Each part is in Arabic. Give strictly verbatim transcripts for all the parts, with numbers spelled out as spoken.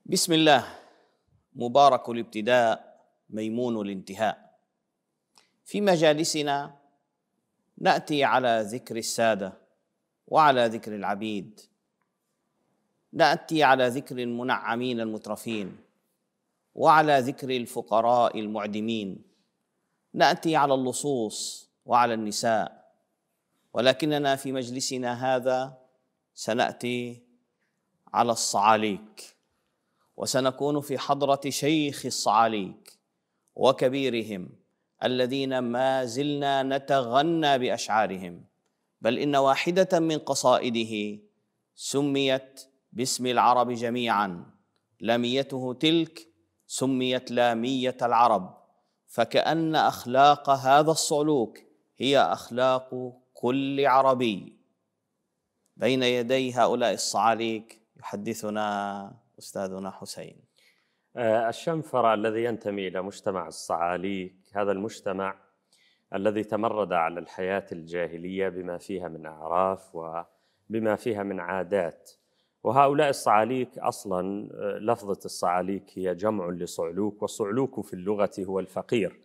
بسم الله. مبارك الابتداء ميمون الانتهاء. في مجالسنا نأتي على ذكر السادة وعلى ذكر العبيد، نأتي على ذكر المنعمين المترفين وعلى ذكر الفقراء المعدمين، نأتي على اللصوص وعلى النساء، ولكننا في مجلسنا هذا سنأتي على الصعاليك، وسنكون في حضرة شيخ الصعاليك وكبيرهم الذين ما زلنا نتغنى بأشعارهم، بل إن واحدة من قصائده سميت باسم العرب جميعا، لاميته تلك سميت لامية العرب، فكأن أخلاق هذا الصعلوك هي أخلاق كل عربي. بين يدي هؤلاء الصعاليك يحدثنا أستاذنا حسين. الشنفر الذي ينتمي إلى مجتمع الصعاليك، هذا المجتمع الذي تمرد على الحياة الجاهلية بما فيها من أعراف وبما فيها من عادات. وهؤلاء الصعاليك أصلاً لفظة الصعاليك هي جمع لصعلوك، والصعلوك في اللغة هو الفقير،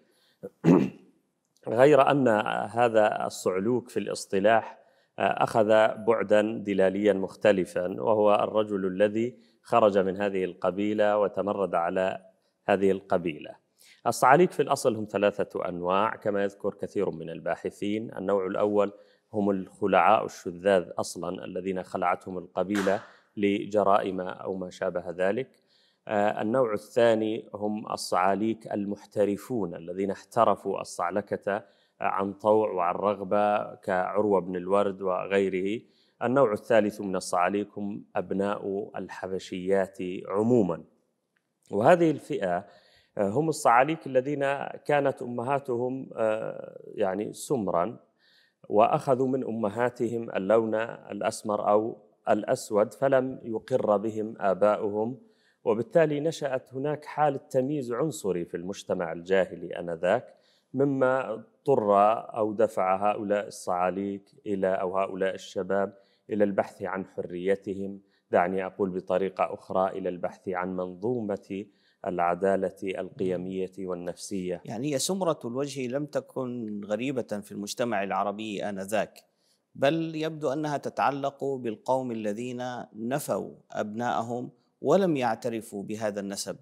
غير أن هذا الصعلوك في الاصطلاح أخذ بعداً دلالياً مختلفاً، وهو الرجل الذي خرج من هذه القبيلة وتمرد على هذه القبيلة. الصعاليك في الأصل هم ثلاثة أنواع كما يذكر كثير من الباحثين. النوع الأول هم الخلعاء الشذاذ أصلاً الذين خلعتهم القبيلة لجرائم أو ما شابه ذلك. النوع الثاني هم الصعاليك المحترفون الذين احترفوا الصعلكة عن طوع وعن رغبة كعروة بن الورد وغيره. النوع الثالث من الصعاليك هم أبناء الحبشيات عموما، وهذه الفئة هم الصعاليك الذين كانت أمهاتهم يعني سمرا، وأخذوا من أمهاتهم اللون الأسمر أو الأسود، فلم يقر بهم آباؤهم، وبالتالي نشأت هناك حالة تمييز عنصري في المجتمع الجاهلي آنذاك، مما اضطر أو دفع هؤلاء الصعاليك إلى أو هؤلاء الشباب إلى البحث عن حريتهم، دعني أقول بطريقة أخرى إلى البحث عن منظومة العدالة القيمية والنفسية. يعني هي سمرة الوجه لم تكن غريبة في المجتمع العربي آنذاك، بل يبدو أنها تتعلق بالقوم الذين نفوا أبناءهم ولم يعترفوا بهذا النسب،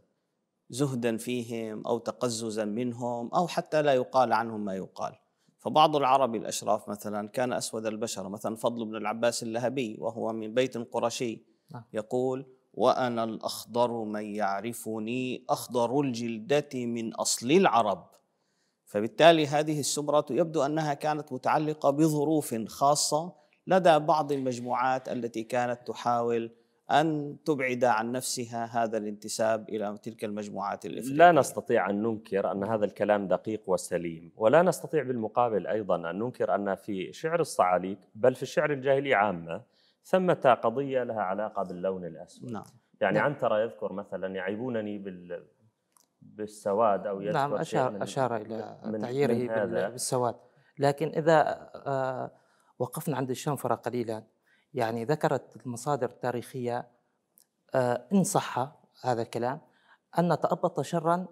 زهدا فيهم أو تقززا منهم أو حتى لا يقال عنهم ما يقال. فبعض العرب الأشراف مثلا كان أسود البشرة، مثلا فضل بن العباس اللهبي وهو من بيت قرشي يقول: وأنا الأخضر من يعرفني أخضر الجلدة من أصل العرب. فبالتالي هذه السمرة يبدو أنها كانت متعلقة بظروف خاصة لدى بعض المجموعات التي كانت تحاول أن تبعد عن نفسها هذا الانتساب إلى تلك المجموعات الإفريقية. لا نستطيع أن ننكر أن هذا الكلام دقيق وسليم، ولا نستطيع بالمقابل أيضا أن ننكر أن في شعر الصعاليك بل في الشعر الجاهلي عامة ثمة قضية لها علاقة باللون الأسود. نعم. يعني نعم. عنترة يذكر مثلا: يعيبونني بال بالسواد، أو يذكر نعم، أشار, من أشار إلى من تعييره من هذا. بالسواد. لكن إذا آه وقفنا عند الشنفرة قليلا، يعني ذكرت المصادر التاريخية آه إن صح هذا الكلام أن تأبط شرا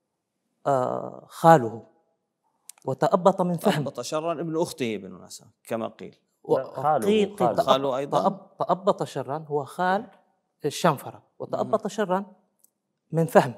آه خاله، وتأبط من فهم. تأبط شرا ابن أخته بالمناسبة كما قيل. خاله خاله, خاله أيضا تأبط شرا هو خال الشنفرة، وتأبط شرا من فهم،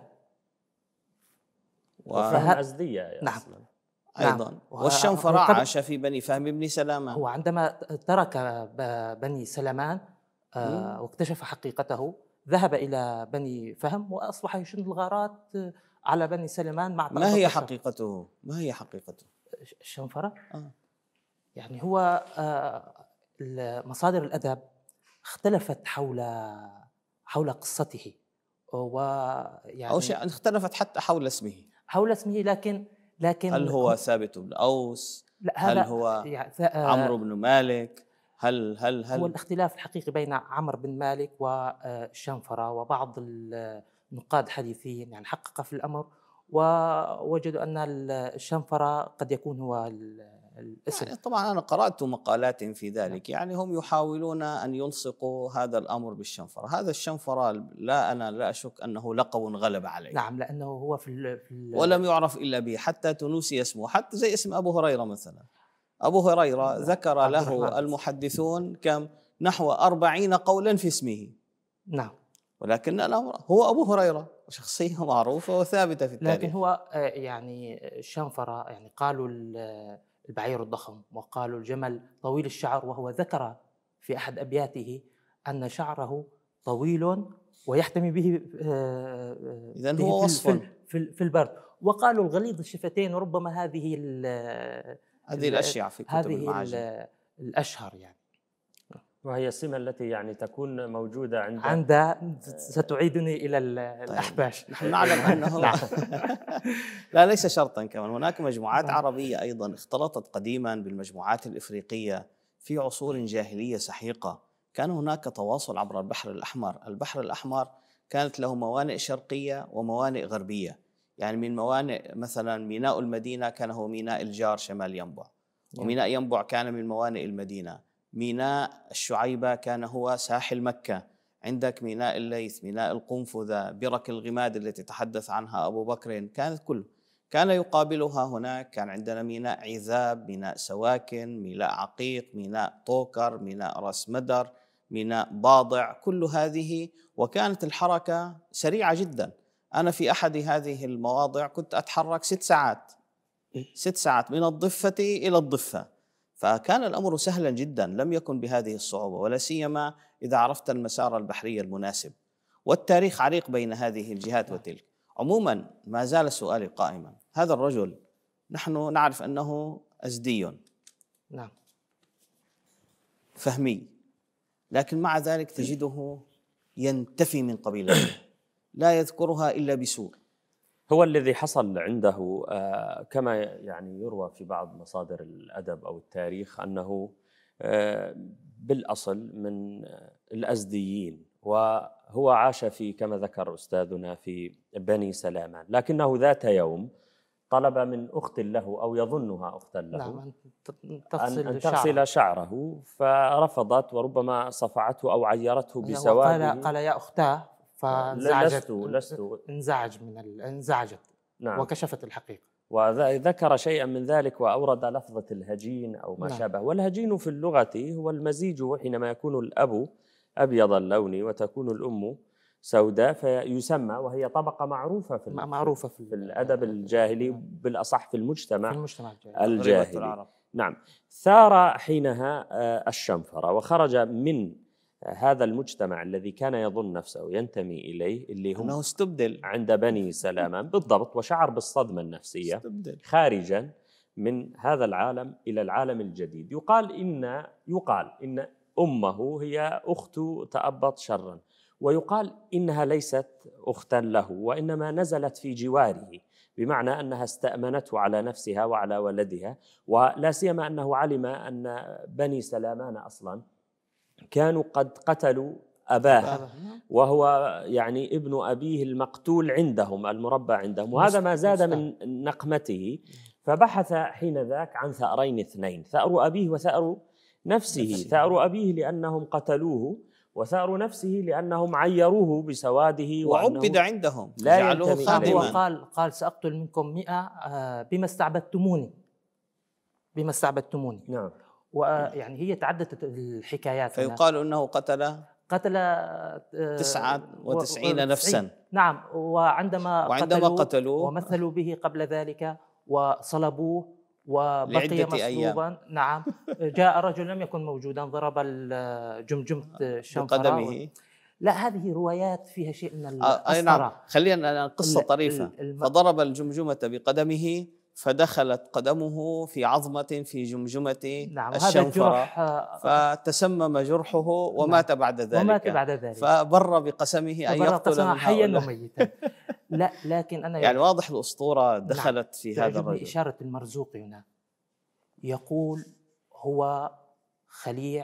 وفهم أزدية. نعم. أصلا أيضا. نعم. والشنفرة عاش في بني فهم بن سلامان. هو عندما ترك بني سلمان آه واكتشف حقيقته ذهب إلى بني فهم وأصبح يشن الغارات على بني سلمان. مع ما هي حقيقته؟ ما هي حقيقته؟ الشنفرة آه. يعني هو آه مصادر الأدب اختلفت حول حول قصته، ويعني أو شيء اختلفت حتى حول اسمه حول اسمه لكن لكن هل هو ثابت بن أوس؟ هل هو يعني عمرو بن مالك؟ هل هل هل هو الاختلاف الحقيقي بين عمرو بن مالك والشنفرة، وبعض النقاد الحديثين يعني حقق في الأمر ووجدوا أن الشنفرة قد يكون هو الاسم. يعني طبعا أنا قرأت مقالات في ذلك، يعني هم يحاولون أن يلصقوا هذا الأمر بالشنفرة. هذا الشنفرة لا أنا لا أشك أنه لقب غلب عليه. نعم، لأنه هو في ال في ال ولم يعرف إلا به، حتى تونسي اسمه، حتى زي اسم أبو هريرة مثلا. أبو هريرة ذكر عبد له الرحمن. المحدثون كم نحو أربعين قولا في اسمه، نعم، ولكن الأمر هو أبو هريرة، شخصية معروفة وثابتة في التاريخ. لكن هو آه، يعني الشنفرة، يعني قالوا ال- البعير الضخم وقالوا الجمل طويل الشعر، وهو ذكر في أحد أبياته أن شعره طويل ويحتمي به آه، آه، إذن به هو في ال- وصف. في ال- في ال- في البرد. وقالوا الغليظ الشفتين، وربما هذه ال هذه ال الأشياء في كتب هذه المعاجم. ال- الأشهر يعني. وهي السمة التي يعني تكون موجودة عند عند ستعيدني إلى ال- طيب. الأحباش. نحن نعلم أنه نعم. لا ليس شرطا، كمان هناك مجموعات نعم. عربية أيضا اختلطت قديما بالمجموعات الإفريقية في عصور جاهلية سحيقة. كان هناك تواصل عبر البحر الأحمر. البحر الأحمر كانت له موانئ شرقية وموانئ غربية، يعني من موانئ مثلا ميناء المدينة كان هو ميناء الجار شمال ينبع، وميناء ينبع كان من موانئ المدينة. ميناء الشعيبة كان هو ساحل مكة. عندك ميناء الليث، ميناء القنفذة، برك الغماد التي تحدث عنها أبو بكر، كانت كله كان يقابلها هناك. كان عندنا ميناء عذاب، ميناء سواكن، ميناء عقيق، ميناء طوكر، ميناء راس مدر، ميناء باضع، كل هذه. وكانت الحركة سريعة جدا. أنا في أحد هذه المواضع كنت أتحرك ست ساعات ست ساعات من الضفة إلى الضفة. فكان الأمر سهلا جدا، لم يكن بهذه الصعوبة، ولا سيما إذا عرفت المسار البحري المناسب. والتاريخ عريق بين هذه الجهات وتلك. عموما ما زال سؤالي قائما. هذا الرجل نحن نعرف أنه أزدي نعم، فهمي، لكن مع ذلك تجده ينتفي من قبيلته، لا يذكرها إلا بسوء. هو الذي حصل عنده آه، كما يعني يروى في بعض مصادر الأدب أو التاريخ أنه آه، بالأصل من الأزديين، وهو عاش في كما ذكر أستاذنا في بني سلامان، لكنه ذات يوم طلب من أخت له أو يظنها أختا له نعم، أن أن, تغسل أن شعره. تغسل شعره، فرفضت وربما صفعته أو عيرته بسواده. قال قال يا أختاه، لست فانزعجت لست انزعج من ال... انزعجت. نعم. وكشفت الحقيقة. وذكر شيئا من ذلك وأورد لفظة الهجين أو ما نعم. شابه. والهجين في اللغة هو المزيج، حينما يكون الأب أبيض اللون وتكون الأم سوداء فيسمى، وهي طبقة معروفة في, معروفة في, في الأدب الجاهلي، بالأصح في المجتمع, في المجتمع الجاهلي. الجاهلي. نعم. ثار حينها الشنفرة وخرج من هذا المجتمع الذي كان يظن نفسه ينتمي إليه، اللي هم أنه استبدل عند بني سلامان بالضبط، وشعر بالصدمة النفسية استبدل. خارجا من هذا العالم إلى العالم الجديد. يقال إن يقال إن أمه هي أخت تأبط شرا، ويقال إنها ليست أختا له، وإنما نزلت في جواره، بمعنى أنها استأمنته على نفسها وعلى ولدها. ولا سيما أنه علم أن بني سلامان أصلا كانوا قد قتلوا أباه، وهو يعني ابن أبيه المقتول عندهم، المربى عندهم، وهذا ما زاد من نقمته. فبحث حين ذاك عن ثأرين اثنين، ثأر أبيه وثأر نفسه. ثأر أبيه لأنهم قتلوه، وثأر نفسه لأنهم عيروه بسواده وعبد عندهم، لا جعلوه ينتمي خادما. هو قال قال سأقتل منكم مئة آه، بما استعبدتموني بما استعبدتموني. نعم. ويعني هي تعددت الحكايات. فيقال أنه قتل قتل تسعة وتسعين نفسا. نعم. وعندما, وعندما قتلوا قتلوه ومثلوا به قبل ذلك وصلبوه وبقي مصلوبا. نعم. جاء رجل لم يكن موجودا ضرب جمجمة الشنفرة بقدمه. لا، هذه روايات فيها شيء من الأسطرة. نعم. خلينا قصة طريفة. الم... فضرب الجمجمة بقدمه فدخلت قدمه في عظمة في جمجمة نعم. الشنفرة، فتسمم جرحه ومات نعم. بعد ذلك. ومات بعد ذلك. فبر بقسمه أن يقتل من حيا هؤلاء. وميتا. لا، لكن أنا يعني واضح الأسطورة دخلت نعم. في هذا الرجل. إشارة المرزوقي هنا يقول هو خليع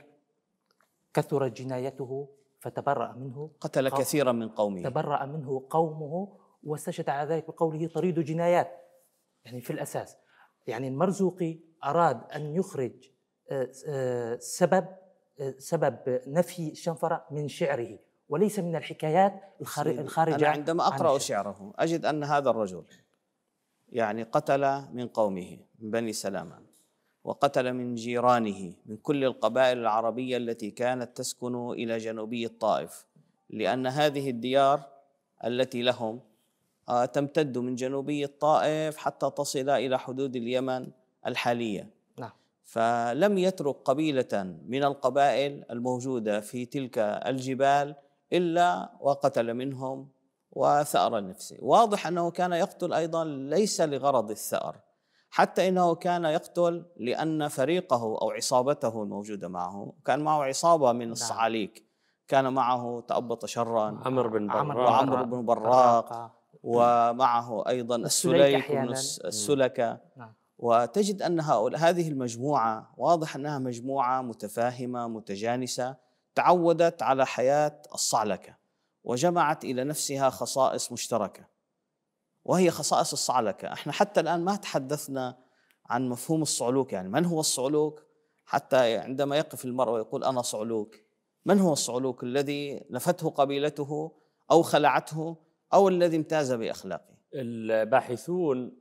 كثرت جنايته فتبرأ منه، قتل كثيرا من قومه، تبرأ منه قومه، واستشهد على ذلك بقوله طريد جنايات. يعني في الأساس يعني المرزوقي أراد أن يخرج آه، آه، سبب آه، سبب نفي الشنفرة من شعره وليس من الحكايات الخار- سيدي، الخارجة أنا عندما عن أقرأ الشعر. شعره أجد أن هذا الرجل يعني قتل من قومه من بني سلامة، وقتل من جيرانه من كل القبائل العربية التي كانت تسكن إلى جنوبي الطائف، لأن هذه الديار التي لهم آه، تمتد من جنوبي الطائف حتى تصل إلى حدود اليمن الحالية. نعم. فلم يترك قبيلة من القبائل الموجودة في تلك الجبال إلا وقتل منهم وثأر نفسه. واضح أنه كان يقتل أيضا ليس لغرض الثأر، حتى إنه كان يقتل لأن فريقه أو عصابته الموجودة معه كان معه عصابة من الصعاليك، كان معه تأبط شرا عمرو بن عمرو براق وعمرو بن براق، براقة. ومعه أيضا السليك السليك بن أحياناً. السلكة. نعم. وتجد أن هؤلاء هذه المجموعة واضح أنها مجموعة متفاهمة متجانسة، تعودت على حياة الصعلكة وجمعت إلى نفسها خصائص مشتركة، وهي خصائص الصعلكة. احنا حتى الآن ما تحدثنا عن مفهوم الصعلوك، يعني من هو الصعلوك؟ حتى عندما يقف المرء ويقول أنا صعلوك، من هو الصعلوك؟ الذي نفته قبيلته أو خلعته أو الذي امتاز بأخلاقه؟ الباحثون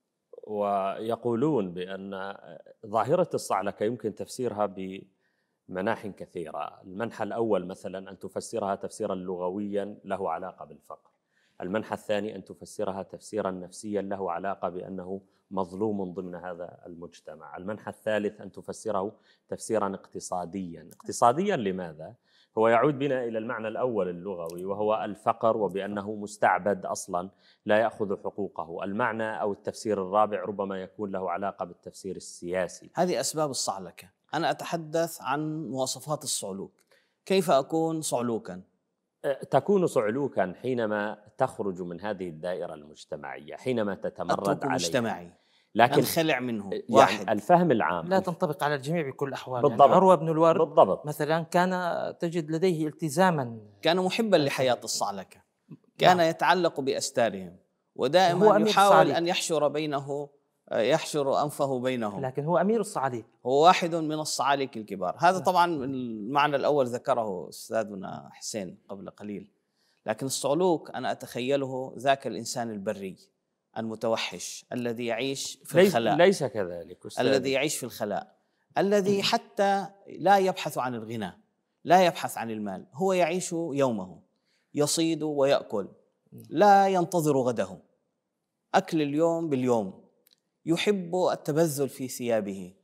ويقولون بأن ظاهرة الصعلكة يمكن تفسيرها بمناح كثيرة. المنحى الأول مثلا أن تفسرها تفسيرا لغويا له علاقة بالفقر، المنحى الثاني أن تفسرها تفسيرا نفسيا له علاقة بأنه مظلوم ضمن هذا المجتمع، المنحى الثالث أن تفسره تفسيرا اقتصاديا. اقتصاديا لماذا؟ هو يعود بنا إلى المعنى الأول اللغوي وهو الفقر، وبأنه مستعبد أصلا لا يأخذ حقوقه. المعنى أو التفسير الرابع ربما يكون له علاقة بالتفسير السياسي. هذه أسباب الصعلكة. أنا أتحدث عن مواصفات الصعلوك. كيف أكون صعلوكا؟ تكون صعلوكا حينما تخرج من هذه الدائرة المجتمعية، حينما تتمرد أترك عليها، مجتمعي، لكن أنخلع منه. يعني واحد، الفهم العام لا تنطبق على الجميع بكل الأحوال. بالضبط. يعني عروة بن الورد بالضبط. مثلا كان تجد لديه التزاما، كان محبا لحياة الصعلكة، كان نعم. يتعلق بأستارهم وهو ودائما أمير يحاول الصعاليك. أن يحشر بينه يحشر أنفه بينهم. لكن هو أمير الصعاليك، هو واحد من الصعاليك الكبار. هذا نعم. طبعا المعنى الأول ذكره أستاذنا حسين قبل قليل. لكن الصعلوك أنا أتخيله ذاك الإنسان البري المتوحش الذي يعيش في ليس, الخلاء، ليس كذلك أستاذ. الذي يعيش في الخلاء، الذي حتى لا يبحث عن الغنى، لا يبحث عن المال، هو يعيش يومه، يصيد ويأكل، لا ينتظر غده، أكل اليوم باليوم. يحب التبذل في ثيابه،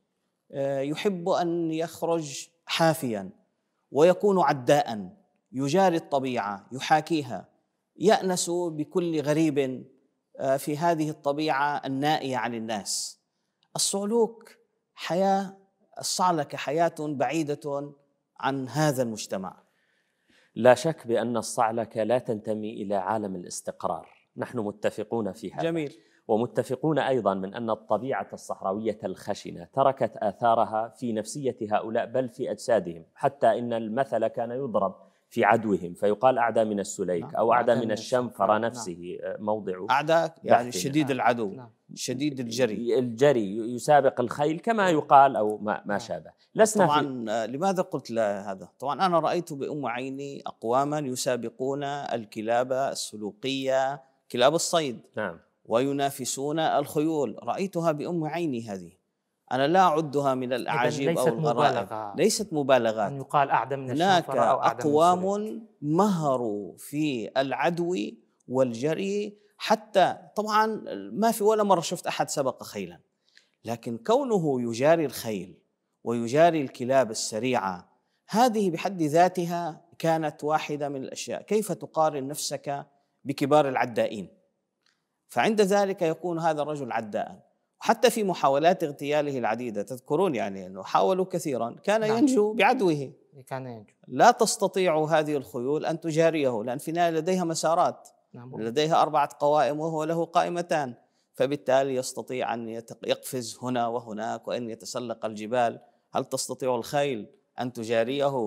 يحب أن يخرج حافيا ويكون عداء، يجاري الطبيعة يحاكيها، يأنس بكل غريب في هذه الطبيعة النائية عن الناس. الصعلوك حياة، الصعلكة حياة بعيدة عن هذا المجتمع. لا شك بأن الصعلكة لا تنتمي إلى عالم الاستقرار، نحن متفقون في هذا. جميل. ومتفقون أيضا من أن الطبيعة الصحراوية الخشنة تركت آثارها في نفسية هؤلاء بل في أجسادهم، حتى إن المثل كان يضرب في عدوهم فيقال أعدى من السليك. نعم. أو أعدى أعدى من من الشنفرة الشنفرة. نفسه. نعم. موضع أعداء يعني بحثنا. شديد العدو. نعم. شديد الجري. الجري يسابق الخيل كما يقال أو ما, ما شابه. لسنا طبعا في لماذا قلت هذا؟ طبعا أنا رأيت بأم عيني أقواما يسابقون الكلاب السلوقية، كلاب الصيد. نعم. وينافسون الخيول، رأيتها بأم عيني. هذه أنا لا أعدها من الأعاجيب أو الغرائب. مبالغة. ليست مبالغات. أن يقال أعدى من هناك الشنفرة أو أعدى من أقوام السليك. مهروا في العدو والجري، حتى طبعا ما في ولا مرة شفت أحد سبق خيلا، لكن كونه يجاري الخيل ويجاري الكلاب السريعة، هذه بحد ذاتها كانت واحدة من الأشياء. كيف تقارن نفسك بكبار العدائين؟ فعند ذلك يكون هذا الرجل عداء. وحتى في محاولات اغتياله العديدة تذكرون يعني أنه حاولوا كثيرا، كان نعم. ينجو بعدوه. كان ينجو. لا تستطيع هذه الخيول أن تجاريه، لأن في النهاية لديها مسارات. نعم. لديها أربعة قوائم وهو له قائمتان، فبالتالي يستطيع أن يقفز هنا وهناك وأن يتسلق الجبال. هل تستطيع الخيل أن تجاريه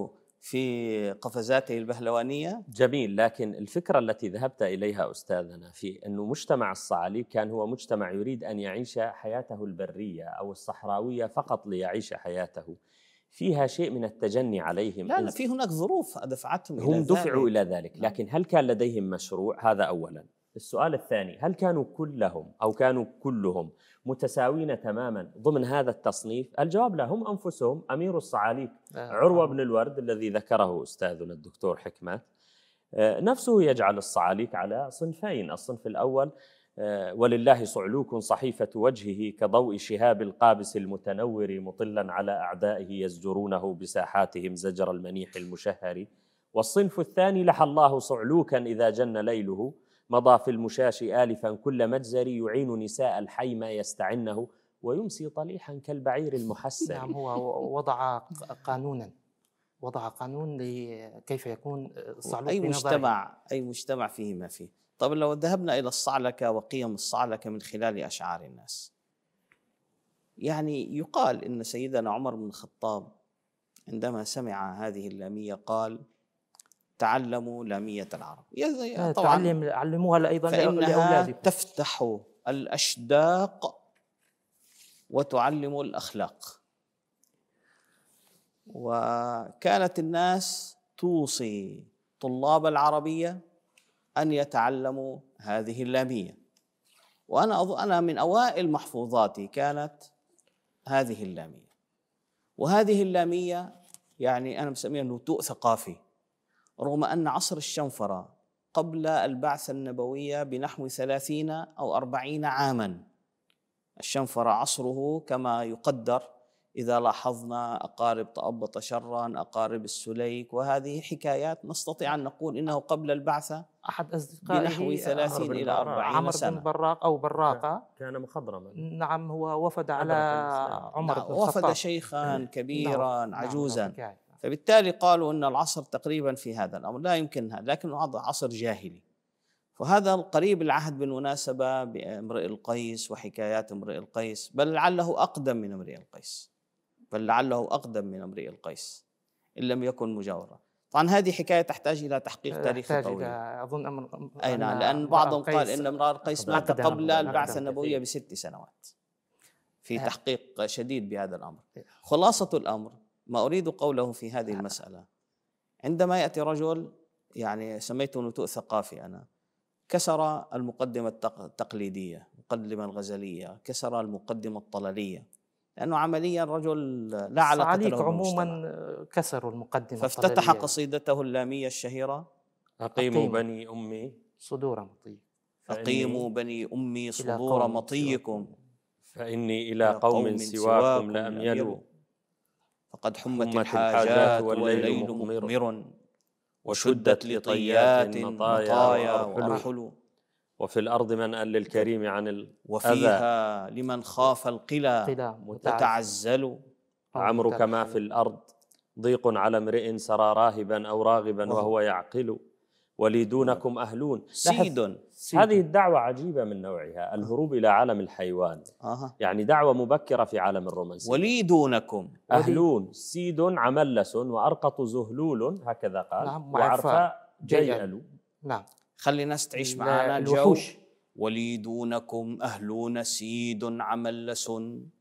في قفزاته البهلوانية. جميل، لكن الفكرة التي ذهبت إليها أستاذنا في أنه مجتمع الصعاليك كان هو مجتمع يريد أن يعيش حياته البرية أو الصحراوية فقط ليعيش حياته، فيها شيء من التجني عليهم. لا لا، في هناك ظروف دفعتهم هم إلى دفعوا ذلك. إلى ذلك، لكن هل كان لديهم مشروع؟ هذا أولا. السؤال الثاني، هل كانوا كلهم أو كانوا كلهم متساوين تماما ضمن هذا التصنيف؟ الجواب لا، هم أنفسهم. أمير الصعاليك عروة بن الورد الذي ذكره أستاذنا الدكتور حكمات نفسه يجعل الصعاليك على صنفين. الصنف الأول: ولله صعلوك صحيفة وجهه كضوء شهاب القابس المتنور مطلا على أعدائه يزجرونه بساحاتهم زجر المنيح المشهر. والصنف الثاني: لحى الله صعلوكا إذا جن ليله مضى في المشاش آلفا كل مجزر يعين نساء الحي ما يستعنه ويمسي طليحا كالبعير المحسر. نعم، هو وضع قانونا، وضع قانون لكيف يكون الصعلوك. أي مجتمع أي مجتمع فيه ما فيه. طب لو ذهبنا إلى الصعلكة وقيم الصعلكة من خلال أشعار الناس، يعني يقال إن سيدنا عمر بن الخطاب عندما سمع هذه اللامية قال: تعلموا لامية العرب. طبعا علموها أيضا لأولادكم. تفتح الأشداق وتعلم الأخلاق. وكانت الناس توصي طلاب العربية أن يتعلموا هذه اللامية، وأنا أظن أنا من أوائل محفوظاتي كانت هذه اللامية. وهذه اللامية يعني أنا بسميها نتوء ثقافي، رغم أن عصر الشنفرة قبل البعثة النبوية بنحو ثلاثين أو أربعين عاماً. الشنفرة عصره كما يقدر، إذا لاحظنا أقارب تأبط شرا، أقارب السليك، وهذه حكايات نستطيع أن نقول إنه قبل البعثة أحد أصدقائه بنحو ثلاثين إلى أربعين سنة. عمرو بن براق أو براقة كان مخضرما. نعم، هو وفد على عمر بن الخطاب، وفد شيخا كبيرا نعم. عجوزا نعم. فبالتالي قالوا أن العصر تقريبا في هذا الأمر لا يمكن هذا، لكن هذا عصر جاهلي. فهذا القريب العهد بالمناسبة بامرئ القيس وحكايات امرئ القيس، بل لعله أقدم من امرئ القيس بل لعله أقدم من امرئ القيس إن لم يكن مجاورا. طبعا هذه حكاية تحتاج إلى تحقيق تاريخي طويل. أظن أمر أي نعم، لأن بعضهم قال إن امرئ القيس مات قبل البعثة النبوية بست سنوات، في تحقيق شديد بهذا الأمر. خلاصة الأمر ما أريد قوله في هذه المسألة: عندما يأتي رجل، يعني سميته نتوء ثقافي أنا، كسر المقدمة التقليدية، المقدمة الغزلية، كسر المقدمة الطلالية، لأنه عمليا رجل لا علاقة له بالمجتمع. عموما كسروا المقدمة فافتتح الطلالية. قصيدته اللامية الشهيرة: أقيموا بني أمي صدور مطي أقيموا بني أمي صدور مطيكم فإني إلى قوم سواكم لأميل فقد حمت الحاجات والليل مقمر وشدت لطيات مطايا وأرحل وفي الأرض منأ للكريم عن الأذى وفيها لمن خاف القلى متعزل. عمرك ما في الأرض ضيق على امرئ سرى راهبا أو راغبا وهو يعقل ولي دونكم أهلون. سيد. هذه الدعوة عجيبة من نوعها، الهروب إلى عالم الحيوان. آه. يعني دعوة مبكرة في عالم الرومانسية. ولي دونكم أهلون سيد عملس وأرقط زهلول، هكذا قال. نعم. وعرفاء جيئل. نعم، خلي الناس تعيش معنا الجو. ولي دونكم أهلون سيد عملس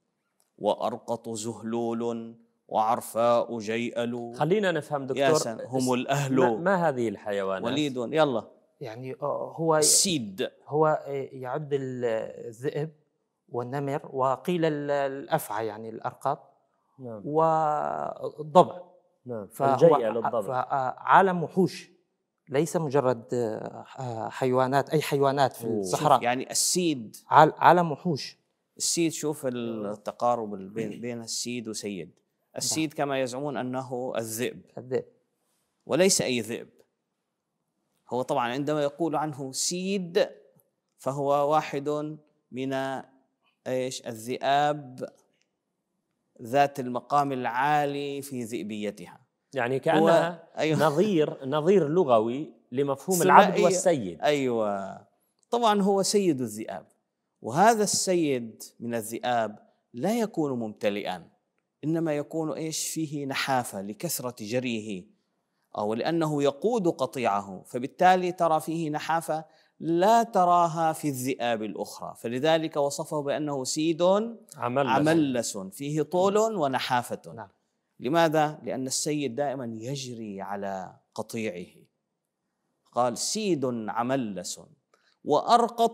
وأرقط زهلول وعرفاء جيئل. خلينا نفهم دكتور، هم الأهل. ما, ما هذه الحيوانات؟ وليد، يلا. يعني هو السيد هو يعد الذئب والنمر وقيل الأفعى يعني الأرقط. نعم. والضبع. نعم. الجيئل الضبع. فعالم وحوش، ليس مجرد حيوانات، أي حيوانات في الصحراء. يعني السيد عالم وحوش. السيد، شوف التقارب بين بين السيد وسيد. السيد كما يزعمون أنه الذئب الذئب وليس أي ذئب. هو طبعا عندما يقول عنه سيد فهو واحد من ايش الذئاب ذات المقام العالي في ذئبيتها، يعني كأنها أيوة. نظير نظير لغوي لمفهوم العبد والسيد. أيوة، طبعا هو سيد الذئاب، وهذا السيد من الذئاب لا يكون ممتلئا، إنما يكون إيش فيه نحافة لكثرة جريه أو لأنه يقود قطيعه، فبالتالي ترى فيه نحافة لا تراها في الذئاب الأخرى، فلذلك وصفه بأنه سيد عملس, عملس فيه طول ونحافة. نعم. لماذا؟ لأن السيد دائما يجري على قطيعه. قال سيد عملس وأرقط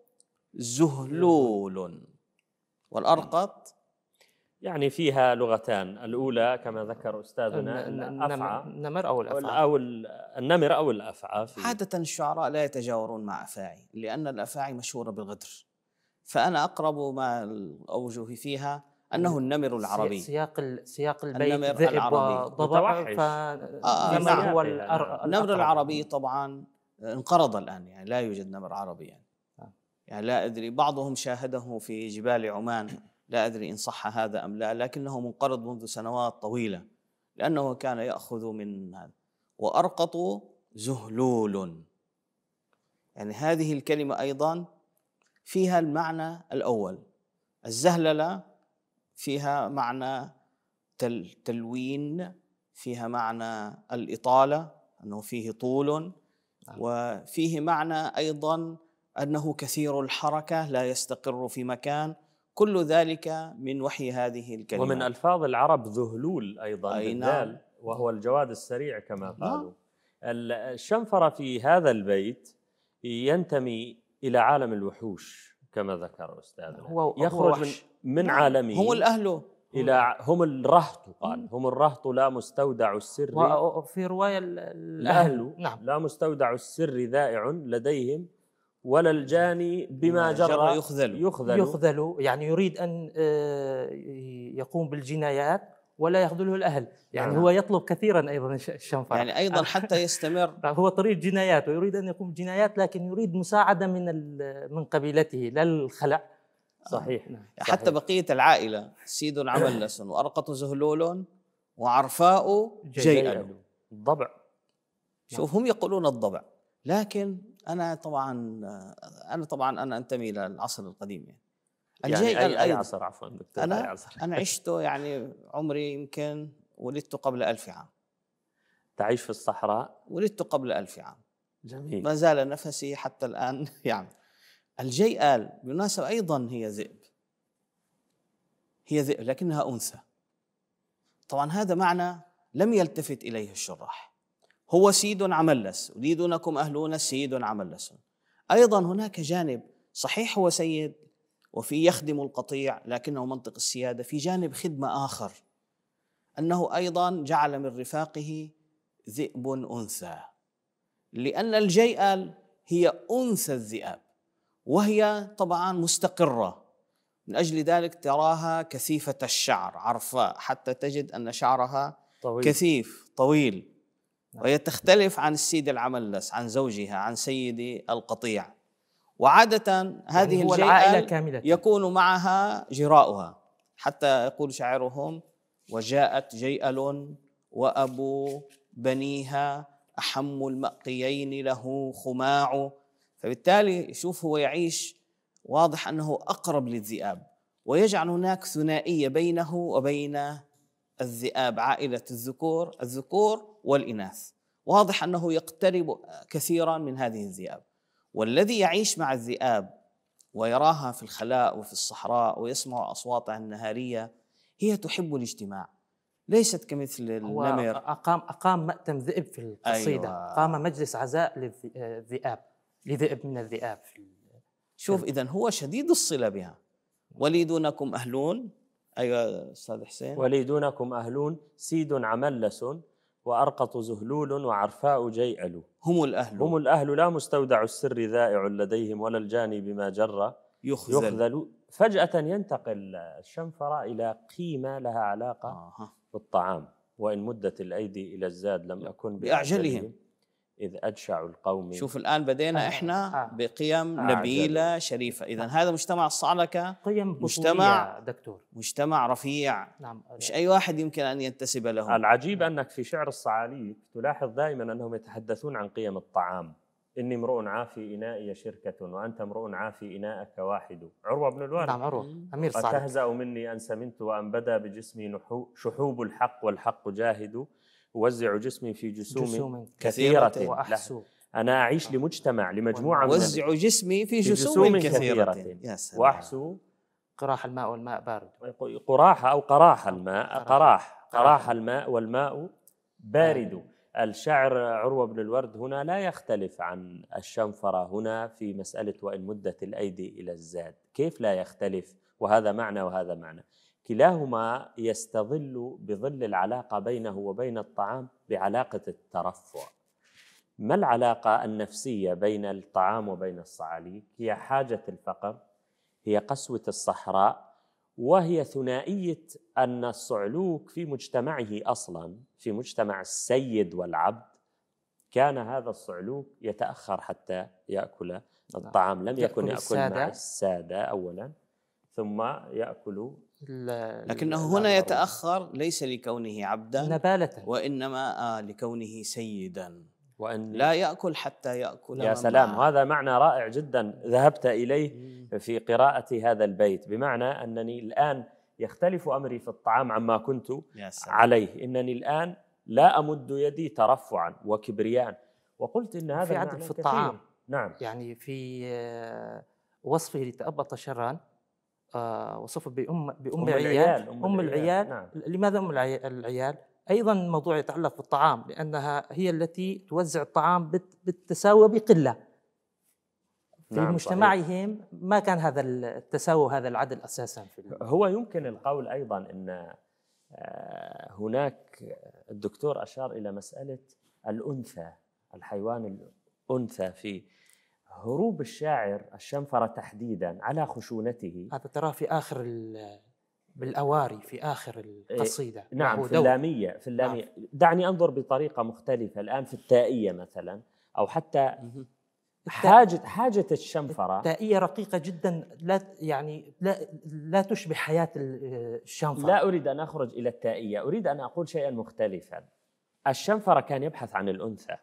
زهلول. والأرقط يعني فيها لغتان، الأولى كما ذكر أستاذنا الأفعى، النمر أو الأفعى أو النمر أو الأفعى. عادة الشعراء لا يتجاورون مع أفاعي، لأن الأفاعي مشهورة بالغدر، فأنا أقرب ما الأوجه فيها أنه النمر العربي. سياق سياق البيت النمر ذئب العربي وضبع، فالنمر نعم. هو النمر العربي طبعا انقرض الآن، يعني لا يوجد نمر عربي يعني. يعني لا أدري، بعضهم شاهده في جبال عمان، لا أدري إن صح هذا أم لا، لكنه منقرض منذ سنوات طويلة لأنه كان يأخذ من هذا. وأرقط زهلول، يعني هذه الكلمة أيضا فيها المعنى الأول. الزهللة فيها معنى تل تلوين، فيها معنى الإطالة أنه فيه طول، وفيه معنى أيضا أنه كثير الحركة لا يستقر في مكان. كل ذلك من وحي هذه الكلمات. ومن ألفاظ العرب ذهلول أيضا أي بالذال، نعم. وهو الجواد السريع كما قالوا. الشنفرة في هذا البيت ينتمي إلى عالم الوحوش كما ذكر أستاذنا، هو يخرج هو من, من عالمه هم الأهل إلى هم الرهط. قال هم الرهط لا مستودع السر، وفي رواية الأهل نعم لا مستودع السر ذائع لديهم ولا الجاني بما جرى يخذل. يخذل يخذل يعني يريد أن يقوم بالجنايات ولا يخذله الأهل، يعني هو يطلب كثيرا أيضا الشنفرة، يعني أيضا حتى يستمر. هو طريق جنايات ويريد أن يقوم بالجنايات، لكن يريد مساعدة من من قبيلته لا الخلع. صحيح. آه. حتى بقية العائلة سيد عملس وأرقط زهلول وعرفاء جيئل. الضبع. شوف هم يقولون الضبع، لكن أنا طبعا أنا طبعا أنا أنتمي للعصر القديم. يعني الجيئل يعني أي عصر عفوا دكتور؟ أنا أي عصر؟ أنا عشت يعني عمري يمكن ولدت قبل ألف عام. تعيش في الصحراء؟ ولدت قبل ألف عام. جميل. ما زال نفسي حتى الآن يعني. الجيئل بالمناسبة أيضا هي ذئب، هي ذئب لكنها أنثى. طبعا هذا معنى لم يلتفت إليه الشراح. هو سيد عملس، أريدونكم أهلون سيد عملس. أيضا هناك جانب صحيح هو سيد وفي يخدم القطيع لكنه منطق السيادة، في جانب خدمة آخر أنه أيضا جعل من رفاقه ذئب أنثى، لأن الجيئل هي أنثى الذئاب وهي طبعا مستقرة، من أجل ذلك تراها كثيفة الشعر عرفاء، حتى تجد أن شعرها طويل. كثيف طويل. وهي تختلف عن السيد العملس، عن زوجها، عن سيد القطيع. وعادة هذه يعني الجيئل يكون معها جراؤها، حتى يقول شاعرهم وجاءت جيئل وأبو بنيها أحم المأقيين له خماع. فبالتالي شوف هو يعيش، واضح أنه أقرب للذئاب، ويجعل هناك ثنائية بينه وبين الذئاب، عائلة الذكور الذكور والإناث. واضح أنه يقترب كثيرا من هذه الذئاب. والذي يعيش مع الذئاب ويراها في الخلاء وفي الصحراء ويسمع أصواتها النهارية، هي تحب الاجتماع، ليست كمثل النمر. أقام أقام مأتم ذئب في القصيدة. أيوة. قام مجلس عزاء للذئاب، لذئب من الذئاب. شوف إذن هو شديد الصلة بها. وليدونكم أهلون. أيوة أستاذ حسين. وليدونكم أهلون سيد عملس وأرقط زهلول وعرفاء جيئل. هم الأهل هم الأهل لا مستودع السر ذائع لديهم ولا الجاني بما جر يخذل, يخذل. فجأة ينتقل الشنفرة إلى قيمة لها علاقة آه. بالطعام. وإن مدت الأيدي إلى الزاد لم أكن بأعجلهم إذ أجشع القوم. شوف الآن بدينا آه. إحنا آه. بقيم آه. نبيلة شريفة. إذن آه. هذا مجتمع الصعلكة قيم مجتمع دكتور، مجتمع رفيع. نعم. مش أي واحد يمكن أن ينتسب له. العجيب أنك في شعر الصعاليك تلاحظ دائما أنهم يتحدثون عن قيم الطعام. إني امرؤ عافي إنائي شركة وأنت امرؤ عافي إناءك واحد. عروة بن الوارث. نعم عروة أمير صالح. وتهزأ مني أن سمنت وأن بدا بجسمي شحوب الحق والحق جاهد. أوزع جسمي في جسوم, جسوم كثيرة, كثيرة وأحسو. أنا أعيش لمجتمع لمجموعة من وزع جسمي في في جسوم كثيرة، يا سلام. وأحسو قراح الماء والماء بارد. قراح أو قراح الماء، قراح قراح الماء والماء بارد. بارد. الشاعر عروة بن الورد هنا لا يختلف عن الشنفرة هنا في مسألة وإن مدت الأيدي إلى الزاد. كيف لا يختلف؟ وهذا معنى وهذا معنى، كلاهما يستظل بظل العلاقة بينه وبين الطعام بعلاقة الترفع. ما العلاقة النفسية بين الطعام وبين الصعاليك؟ هي حاجة الفقر، هي قسوة الصحراء، وهي ثنائية أن الصعلوك في مجتمعه أصلاً، في مجتمع السيد والعبد، كان هذا الصعلوك يتأخر حتى يأكل الطعام، لم يكن يأكل مع السادة أولاً ثم يأكل. لكنه هنا يتأخر ليس لكونه عبداً نبالة، وإنما آه لكونه سيداً، وأن لا يأكل حتى يأكل. يا سلام، هذا معنى رائع جدا ذهبت إليه في قراءة هذا البيت، بمعنى أنني الآن يختلف أمري في الطعام عما كنت عليه. إنني الآن لا أمد يدي ترفعا وكبريان. وقلت إن هذا في عدل في الطعام. نعم، يعني في وصفه لتأبط شرا وصفه بأم بأم العيال، أم, أم العيال. نعم. لماذا أم العيال؟ أيضا موضوع يتعلق بالطعام، لأنها هي التي توزع الطعام بالتساوي بقلة. في نعم مجتمعهم صحيح. ما كان هذا التساوي هذا العدل أساسا في هو يمكن القول أيضا أن هناك، الدكتور أشار إلى مسألة الأنثى، الحيوان الأنثى في هروب الشاعر الشنفرة تحديدا على خشونته. هذا تراه في آخر بالأواري في آخر القصيدة. نعم، في اللامية في اللامية نعم. دعني أنظر بطريقة مختلفة الآن في التائية مثلا، أو حتى حاجة حاجة الشنفرة. التائية رقيقة جدا، لا يعني لا لا تشبه حياة الشنفرة. لا أريد أن أخرج إلى التائية، أريد أن أقول شيئا مختلفا. الشنفرة كان يبحث عن الأنثى.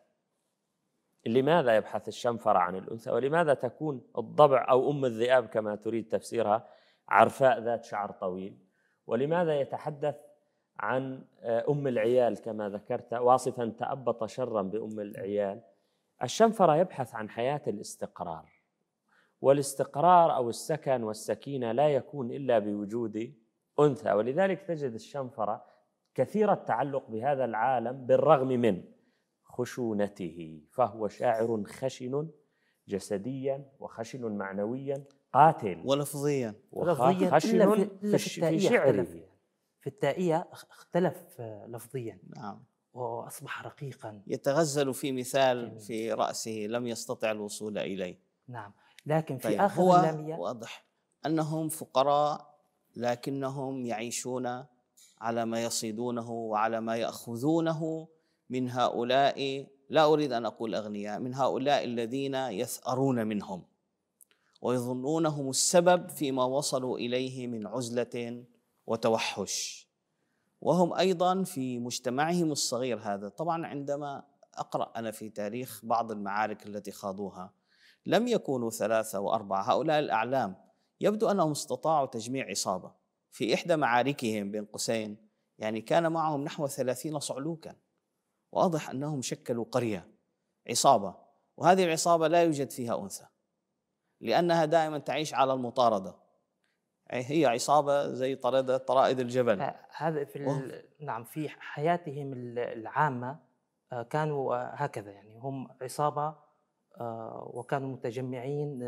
لماذا يبحث الشنفرة عن الأنثى؟ ولماذا تكون الضبع أو أم الذئاب كما تريد تفسيرها عرفاء ذات شعر طويل؟ ولماذا يتحدث عن أم العيال كما ذكرت واصفا تأبط شرا بأم العيال؟ الشنفرة يبحث عن حياة الاستقرار، والاستقرار أو السكن والسكينة لا يكون إلا بوجود أنثى، ولذلك تجد الشنفرة كثير التعلق بهذا العالم بالرغم من خشونته، فهو شاعر خشن جسديا وخشن معنويا، قاتل ولفظيا ولفظيا في, في شعره. في التائية اختلف لفظيا، نعم، وأصبح رقيقا يتغزل في مثال في رأسه لم يستطع الوصول إليه. نعم، لكن في طيب آخر هو اللامية واضح أنهم فقراء، لكنهم يعيشون على ما يصيدونه وعلى ما يأخذونه من هؤلاء، لا أريد أن أقول أغنياء، من هؤلاء الذين يثأرون منهم ويظنونهم السبب فيما وصلوا إليه من عزلة وتوحش، وهم أيضا في مجتمعهم الصغير هذا. طبعا عندما أقرأ أنا في تاريخ بعض المعارك التي خاضوها لم يكونوا ثلاثة وأربعة، هؤلاء الأعلام يبدو أنهم استطاعوا تجميع عصابة في إحدى معاركهم بين قوسين، يعني كان معهم نحو ثلاثين صعلوكا. واضح أنهم شكلوا قرية، عصابة، وهذه العصابة لا يوجد فيها أنثى لأنها دائما تعيش على المطاردة، هي عصابة زي طريدة طرائد الجبل. هذا في نعم في حياتهم العامة كانوا هكذا، يعني هم عصابة وكانوا متجمعين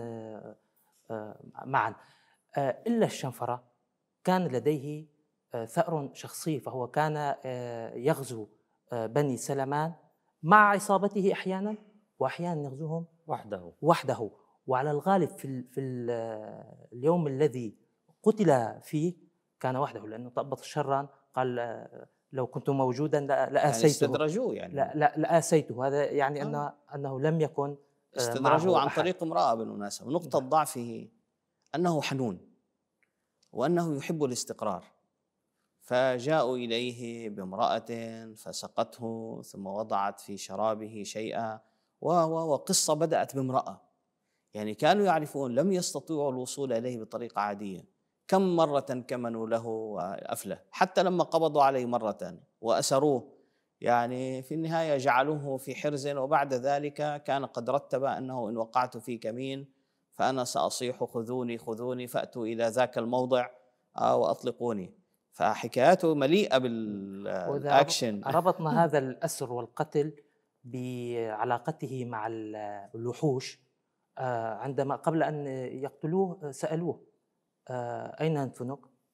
معا، إلا الشنفرة كان لديه ثأر شخصي، فهو كان يغزو بني سلمان مع عصابته أحيانا، وأحيانا يغزوهم وحده وحده وعلى الغالب في في اليوم الذي قتل فيه كان وحده، لأنه تأبط شرا قال لو كنت موجودا لآسيته، يعني استدرجوه، يعني لا لا لآسيته. هذا يعني أنه أنه لم يكن استدرجوه عن طريق امرأة بالمناسبة. نقطة ضعفه أنه حنون وأنه يحب الاستقرار، فجاءوا إليه بامرأة فسقته ثم وضعت في شرابه شيئا، وقصة بدأت بامرأة. يعني كانوا يعرفون لم يستطيعوا الوصول إليه بطريقة عادية. كم مرة كمنوا له أفله، حتى لما قبضوا عليه مرة وأسروه يعني في النهاية جعلوه في حرز، وبعد ذلك كان قد رتب أنه إن وقعت في كمين فأنا سأصيح خذوني خذوني فأتوا إلى ذاك الموضع وأطلقوني. فحكاياته مليئة وإذا بالأكشن. ربطنا هذا الأسر والقتل بعلاقته مع الوحوش، عندما قبل أن يقتلوه سألوه أين أنفنك؟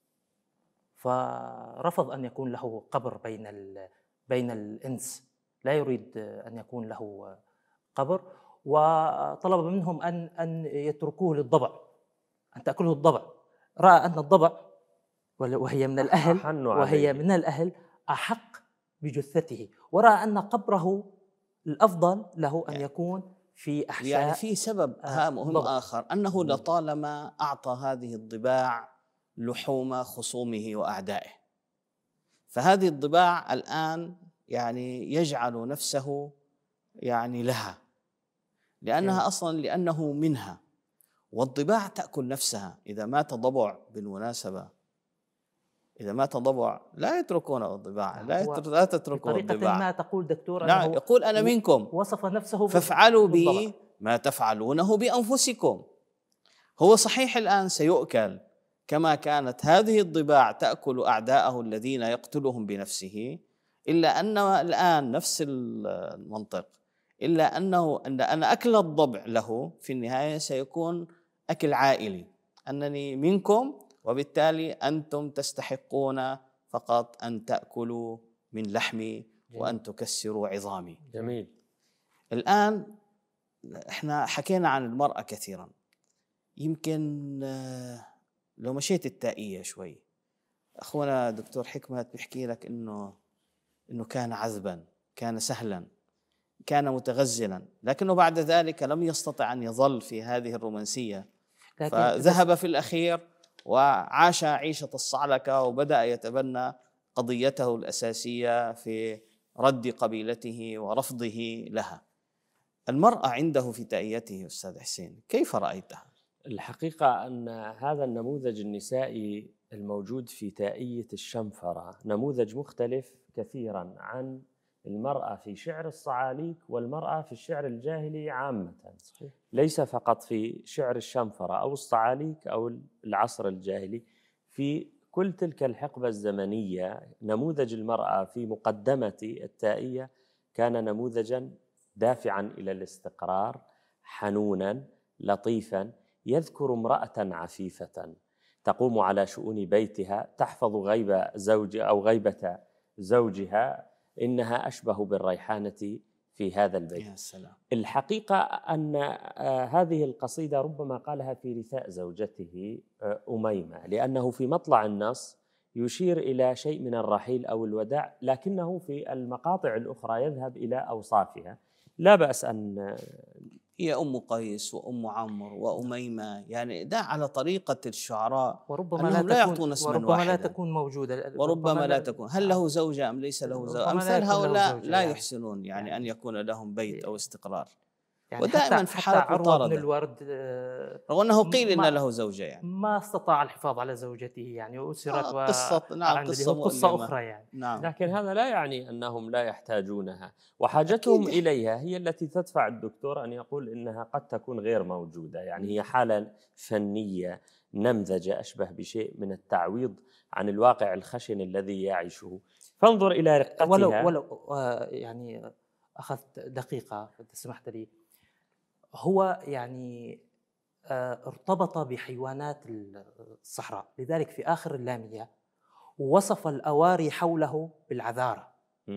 فرفض أن يكون له قبر بين بين الإنس، لا يريد أن يكون له قبر، وطلب منهم أن أن يتركوه للضبع، أن تأكله الضبع. رأى أن الضبع وهي من الأهل وهي من الأهل أحق بجثته، ورأى أن قبره الأفضل له أن يكون في أحشاء. يعني في سبب هام مهم آخر، أنه لطالما أعطى هذه الضباع لحوم خصومه وأعدائه، فهذه الضباع الآن يعني يجعل نفسه يعني لها، لأنها أصلا لأنه منها، والضباع تأكل نفسها. إذا مات ضبع بالمناسبة، إذا مات ضبع لا يتركون الضباع، لا, لا تتركوا الضباع. بطريقة ما تقول دكتور نعم، يقول أنا منكم، وصف نفسه فافعلوا بي ما تفعلونه بأنفسكم. هو صحيح الآن سيؤكل كما كانت هذه الضباع تأكل أعداءه الذين يقتلهم بنفسه، إلا أن الآن نفس المنطق، إلا أنه أن أنا أكل الضبع له في النهاية سيكون أكل عائلي، أنني منكم وبالتالي أنتم تستحقون فقط أن تأكلوا من لحمي وأن تكسروا عظامي. جميل. الآن إحنا حكينا عن المرأة كثيرا، يمكن لو مشيت التائية شوي، أخونا دكتور حكمت بيحكي لك إنه إنه كان عذبا، كان سهلا، كان متغزلا، لكنه بعد ذلك لم يستطع أن يظل في هذه الرومانسية، فذهب في الأخير وعاش عيشة الصعلكة، وبدأ يتبنى قضيته الأساسية في رد قبيلته ورفضه لها. المرأة عنده في تائيته أستاذ حسين، كيف رأيتها؟ الحقيقة أن هذا النموذج النسائي الموجود في تائية الشنفرة نموذج مختلف كثيرا عن المرأة في شعر الصعاليك والمرأة في الشعر الجاهلي عامة. صحيح. ليس فقط في شعر الشنفرة أو الصعاليك أو العصر الجاهلي، في كل تلك الحقبة الزمنية نموذج المرأة في مقدمة التائية كان نموذجا دافعا إلى الاستقرار، حنونا لطيفا، يذكر امرأة عفيفة تقوم على شؤون بيتها، تحفظ غيب زوج أو غيبة زوجها، إنها أشبه بالريحانة في هذا البيت. يا سلام. الحقيقة أن هذه القصيدة ربما قالها في رثاء زوجته أميمة، لأنه في مطلع النص يشير إلى شيء من الرحيل أو الوداع، لكنه في المقاطع الأخرى يذهب إلى أوصافها. لا بأس أن هي أم قيس وأم عمرو وأميمة، يعني ده على طريقة الشعراء، وربما لا, لا يعطون اسما وربما واحدا، لا تكون موجودة، وربما لا تكون. هل له زوجة أم ليس له زوجة؟ أمثال هؤلاء لا يحسنون يعني, يعني أن يكون لهم بيت أو استقرار. يعني ودائما حتى في حالة حتى عروة بن مطاردة، الورد رغم أنه قيل إن له زوجة يعني ما استطاع الحفاظ على زوجته، يعني أسرت آه قصة نعم قصة, قصة أخرى يعني. نعم. لكن هذا لا يعني أنهم لا يحتاجونها، وحاجتهم إليها هي التي تدفع الدكتور أن يقول إنها قد تكون غير موجودة. يعني هي حالة فنية نمذجة أشبه بشيء من التعويض عن الواقع الخشن الذي يعيشه. فانظر إلى رقتها. ولو ولو يعني أخذت دقيقة إذا سمحت لي، هو يعني ارتبط بحيوانات الصحراء، لذلك في آخر اللامية وصف الأواري حوله بالعذارة،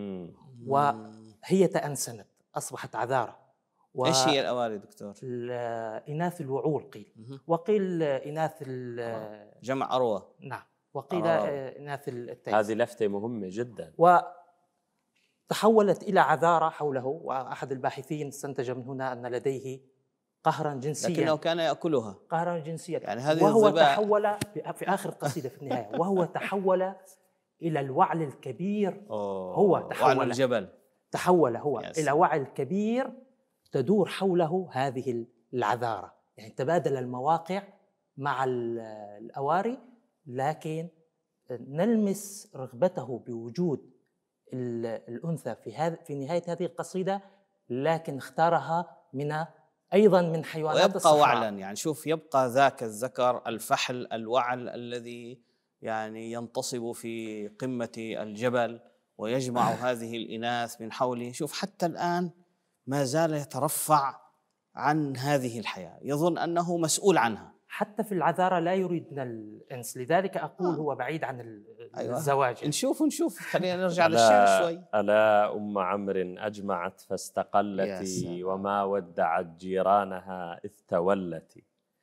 وهي تأنسنت أصبحت عذارة. و... إيش هي الأواري دكتور؟ إناث الوعول قيل، وقيل إناث جمع أروى. نعم، وقيل إناث التيس. هذه لفتة مهمة جدا. وتحولت إلى عذارة حوله، وأحد الباحثين استنتج من هنا أن لديه قهرا جنسيا، لكنه كان يأكلها قهرا جنسيا، يعني هذه وهو الضباع. تحول في آخر القصيدة في النهاية وهو تحول إلى الوعل الكبير. هو تحول وعل الجبل، تحول هو يس. إلى وعل كبير تدور حوله هذه العذارة، يعني تبادل المواقع مع الأواري، لكن نلمس رغبته بوجود الأنثى في هذا في نهاية هذه القصيدة، لكن اختارها من أيضا من حيوانات ويبقى الصحراء. وعلا، يعني شوف، يبقى ذاك الذكر الفحل الوعل الذي يعني ينتصب في قمة الجبل ويجمع هذه الإناث من حوله. شوف حتى الآن ما زال يترفع عن هذه الحياة، يظن أنه مسؤول عنها. حتى في العذارى لا يريدن الإنس، لذلك أقول آه. هو بعيد عن أيوة. الزواج. نشوف نشوف خلينا نرجع للشعر شوي. ألا أم عمرو أجمعت فاستقلت، وما ودعت جيرانها إذ تولت،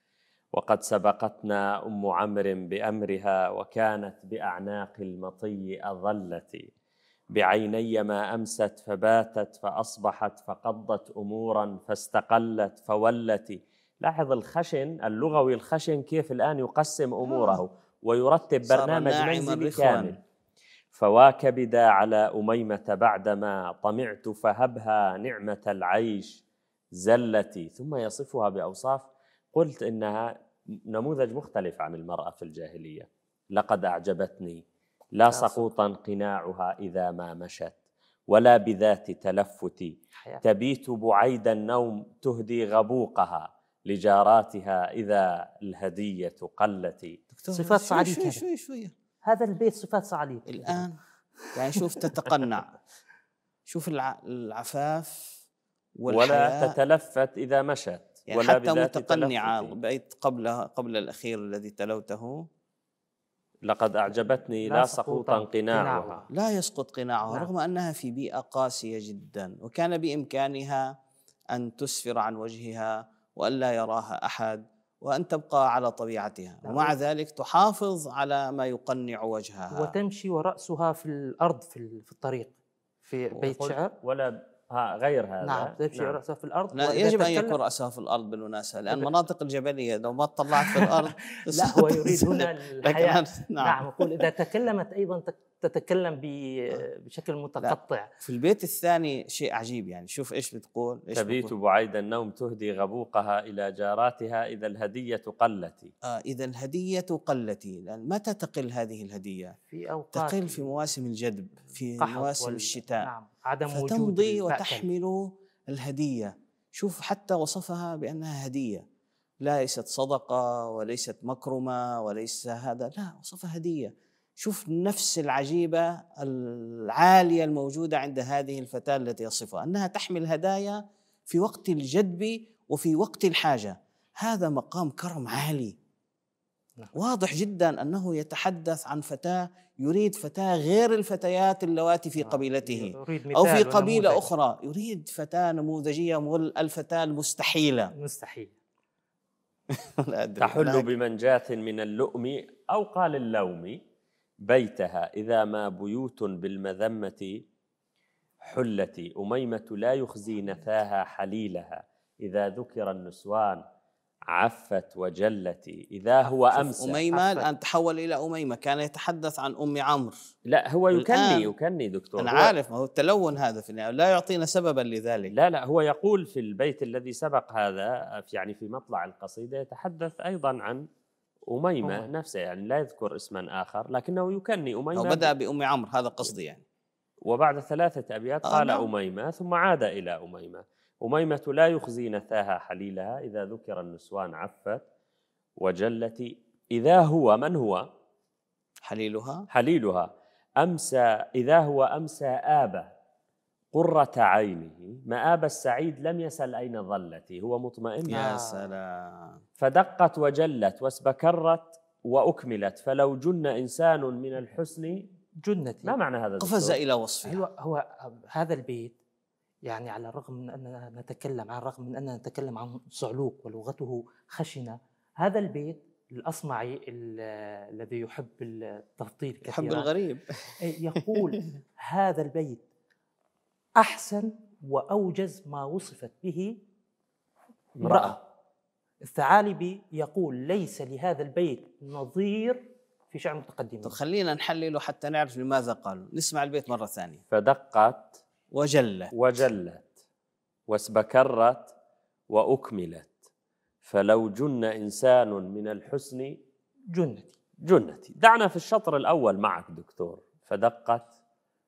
وقد سبقتنا أم عمرو بأمرها، وكانت بأعناق المطي أظلت، بعيني ما أمست فباتت، فأصبحت فقضت أمورا فاستقلت فولت. لاحظ الخشن اللغوي، الخشن كيف الآن يقسم أموره ويرتب برنامج منزلي كامل. فواكبدا على أميمة بعدما طمعت، فهبها نعمة العيش زلتي. ثم يصفها بأوصاف قلت إنها نموذج مختلف عن المرأة في الجاهلية. لقد أعجبتني لا سقوطا قناعها إذا ما مشت، ولا بذات تلفت، تبيت بعيد النوم تهدي غبوقها، لجاراتها إذا الهدية قلت. صفات صعاليك. شوي شوي شوي هذا البيت صفات صعاليك الآن. يعني شوف تتقنع، شوف العفاف والحياة، ولا تتلفت إذا مشت، يعني ولا حتى بذات متقنعة. تلفت. بيت قبل قبل الأخير الذي تلوته، لقد أعجبتني لا سقوطا قناعها، لا يسقط قناعها. نعم. رغم أنها في بيئة قاسية جدا، وكان بإمكانها أن تسفر عن وجهها وألا يراها أحد وأن تبقى على طبيعتها، نعم. ومع ذلك تحافظ على ما يقنع وجهها، وتمشي ورأسها في الأرض في في الطريق، في بيت شعر. ولا ها غير هذا. نعم، تمشي نعم. رأسها في الأرض. لا، يجب أن يكون رأسها في الأرض بالمناسبة، لأن المناطق الجبلية لو ما طلعت في الأرض لا، هو يريد هنا الحياة. نعم, نعم. أقول إذا تكلمت أيضا تتكلم بشكل متقطع. لا. في البيت الثاني شيء عجيب، يعني شوف إيش بتقول. إيش تبيت بتقول؟ بعيد النوم تهدي غبوقها إلى جاراتها إذا الهدية قلت. آه إذا الهدية قلت، لأن متى تقل هذه الهدية؟ في أوقات تقل في مواسم الجدب، في مواسم وال... الشتاء. نعم. عدم فتمضي وتحمل الهدية. شوف حتى وصفها بأنها هدية، ليست صدقة وليست مكرمة وليس هذا، لا، وصفها هدية. شوف النفس العجيبة العالية الموجودة عند هذه الفتاة التي يصفها، أنها تحمل هدايا في وقت الجدب وفي وقت الحاجة. هذا مقام كرم عالي. واضح جدا أنه يتحدث عن فتاة يريد فتاة غير الفتيات اللواتي في قبيلته أو في قبيلة أخرى، يريد فتاة نموذجية، الفتاة المستحيلة. مستحيل. تحل بمنجاة من اللؤم أو قال اللوم، بيتها إذا ما بيوت بالمذمة حلتي. أميمة لا يخزي نثاها حليلها، إذا ذكر النسوان عفت وجلت. إذا هو أمسى. أميمة الآن تحول إلى أميمة، كان يتحدث عن أم عمرو. لا، هو يكني يكني دكتور. أنا عارف، ما هو التلون هذا في النهاية لا يعطينا سببا لذلك. لا لا، هو يقول في البيت الذي سبق هذا، يعني في مطلع القصيدة، يتحدث أيضا عن أميمة أوه. نفسها، يعني لا يذكر اسما آخر لكنه يكني أميمة. بدأ بأم عمرو، هذا قصدي يعني. وبعد ثلاثة أبيات قال آه أميمة، ثم عاد إلى أميمة. أميمة لا يخزي نثاها حليلها، إذا ذكر النسوان عفت وجلت. إذا هو، من هو حليلها؟ حليلها أمسى، إذا هو أمسى آبة قرة عينه، مآب السعيد لم يسل أين ظلتي. هو مطمئن. يا سلام. فدقت وجلت واسبكرت وأكملت، فلو جن إنسان من الحسن جنتي. ما معنى هذا؟ قفز إلى وصفها. هو, هو هذا البيت، يعني على الرغم من أننا نتكلم على الرغم من أننا نتكلم عن صعلوك ولغته خشنة، هذا البيت الأصمعي الذي يحب التفضيل كثيرا، يحب الغريب، يقول هذا البيت أحسن وأوجز ما وصفت به امرأة. الثعالبي يقول ليس لهذا البيت نظير في شعر متقدمين. طب خلينا نحلله حتى نعرف لماذا قالوا. نسمع البيت مرة ثانية. فدقت وجلت وجلت واسبكرت وأكملت، فلو جن إنسان من الحسن جنتي جنتي. دعنا في الشطر الأول معك دكتور. فدقت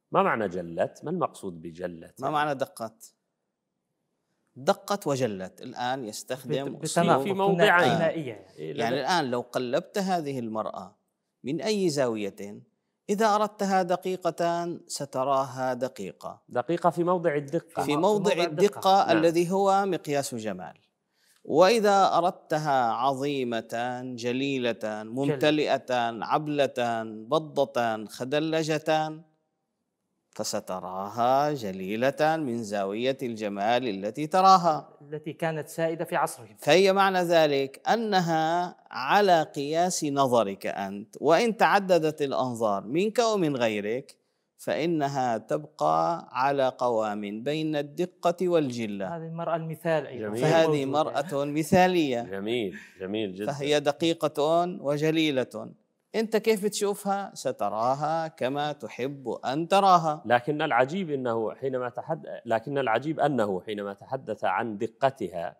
ما معنى جلت؟ ما المقصود بجلت؟ ما معنى دقت؟ دقت وجلت الآن يستخدم في في موضعين. آه. يعني الآن لو قلبت هذه المرأة من أي زاوية، إذا أردتها دقيقة ستراها دقيقة. دقيقة في موضع الدقة. في موضع الدقة نعم. الذي هو مقياس جمال. وإذا أردتها عظيمة جليلة ممتلئة عبلة بضة خدلجة فستراها جليلة من زاوية الجمال التي تراها، التي كانت سائدة في عصرهم. فهي معنى ذلك أنها على قياس نظرك أنت، وإن تعددت الأنظار منك ومن غيرك فإنها تبقى على قوام بين الدقة والجلة. هذه المرأة المثال أيضا. فهذه مرأة مثالية. جميل جميل جدا. فهي دقيقة وجليلة. أنت كيف تشوفها؟ ستراها كما تحب أن تراها. لكن العجيب أنه حينما تحدث لكن العجيب أنه حينما تحدث عن دقتها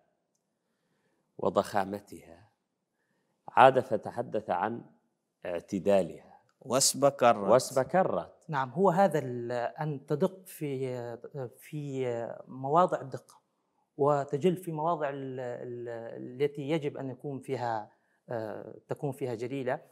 وضخامتها عاد فتحدث عن اعتدالها. واسبكرت واسبكرت. نعم، هو هذا أن تدق في في مواضع الدقة وتجل في مواضع التي يجب أن يكون فيها تكون فيها جليلة.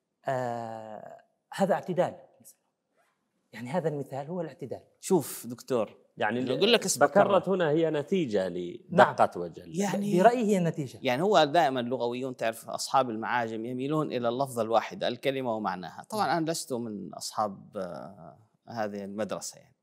آه هذا اعتدال. يعني هذا المثال هو الاعتدال. شوف دكتور، يعني اللي يقول لك اسبكرت هنا هي نتيجة لدقة نعم. وجل. يعني برأيي هي نتيجة. يعني هو دائما اللغويون تعرف أصحاب المعاجم يميلون إلى اللفظ الواحد الكلمة ومعناها. طبعا أنا لست من أصحاب آه هذه المدرسة. يعني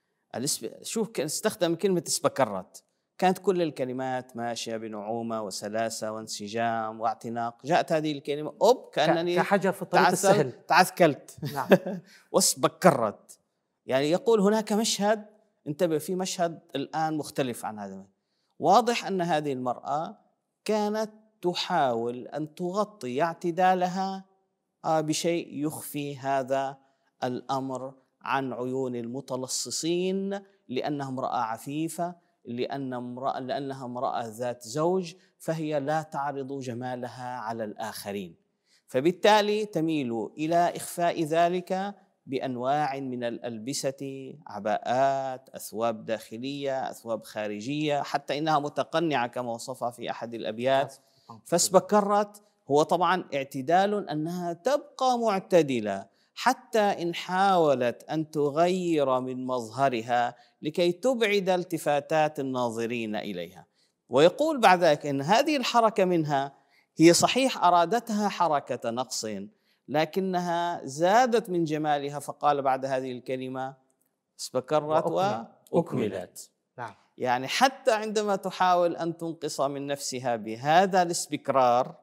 شوف استخدم كلمة اسبكرت، كانت كل الكلمات ماشية بنعومة وسلاسة وانسجام واعتناق. جاءت هذه الكلمة أوب كأنني كحجر في الطريق السهل تعثكلت نعم. واسبكرت. يعني يقول هناك مشهد، انتبه، في مشهد الآن مختلف عن هذا. واضح أن هذه المرأة كانت تحاول أن تغطي اعتدالها بشيء يخفي هذا الأمر عن عيون المتلصصين، لأنها امرأة عفيفة، لأن امرأة لأنها امرأة ذات زوج، فهي لا تعرض جمالها على الآخرين، فبالتالي تميل إلى إخفاء ذلك بأنواع من الألبسة، عباءات، أثواب داخلية، أثواب خارجية، حتى إنها متقنعة كما وصفها في أحد الأبيات. فاسبكرت هو طبعا اعتدال، أنها تبقى معتدلة حتى إن حاولت أن تغير من مظهرها لكي تبعد التفاتات الناظرين إليها. ويقول بعد ذلك إن هذه الحركة منها هي صحيح أرادتها حركة نقص، لكنها زادت من جمالها، فقال بعد هذه الكلمة اسبكرت وأكملت. نعم. يعني حتى عندما تحاول أن تنقص من نفسها بهذا الاسبكرار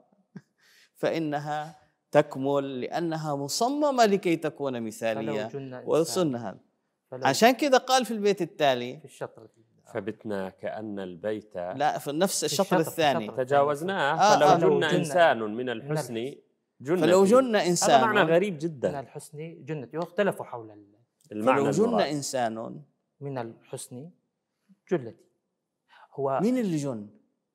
فإنها تكمل، لأنها مصممة لكي تكون مثالية وصنها. عشان كده قال في البيت التالي في الشطر فبتنا كأن البيت، لا في نفس الشطر الثاني تجاوزناه. آه فلو جن إنسان من الحسن جنة. فلو جن إنسان، هذا معنى غريب جدا. من الحسن جنة، واختلفوا حول المعنى. فلو جن إنسان من الحسن جلتي. هو مين اللي جن؟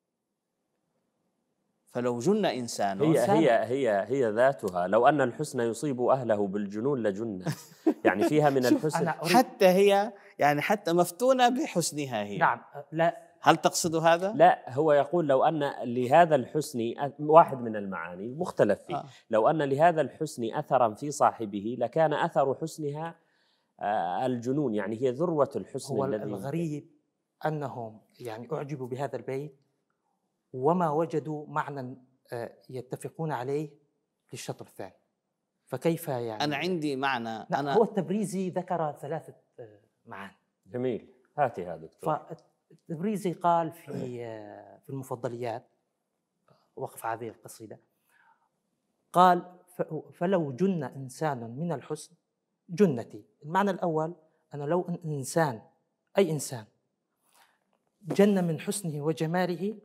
فلو جن إنسان هي هي هي هي ذاتها. لو أن الحسن يصيب أهله بالجنون لجنة. يعني فيها من الحسن حتى هي يعني حتى مفتونة بحسنها هي. نعم. لا، هل تقصد هذا؟ لا، هو يقول لو أن لهذا الحسن واحد من المعاني مختلف فيه. آه. لو أن لهذا الحسن أثرا في صاحبه لكان أثر حسنها الجنون. يعني هي ذروة الحسن. هو الذي الغريب أنهم يعني أعجبوا بهذا البيت وما وجدوا معنى يتفقون عليه للشطر الثاني. فكيف يعني؟ أنا عندي معنى. أنا هو التبريزي ذكر ثلاثة معاني. جميل، هاتي هذا دكتور. فالتبريزي قال في في المفضليات، وقف هذه القصيدة، قال فلو جن إنسان من الحسن جنتي. المعنى الأول أنا لو أن إنسان أي إنسان جن من حسنه وجماله